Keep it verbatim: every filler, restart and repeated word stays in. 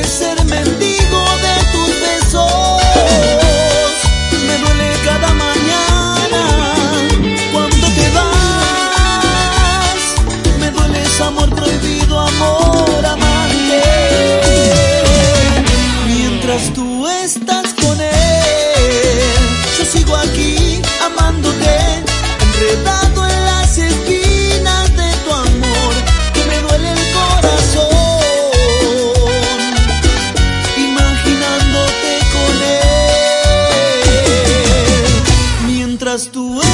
ser mendigo de tus besos. Me duele cada mañana cuando te vas. Me duele ese amor prohibido, amor amante. Mientras tú estás con él, yo sigo aquí amándote, enredado en las espinas de tu amor, que me duele el corazón, imaginándote con él. Mientras tú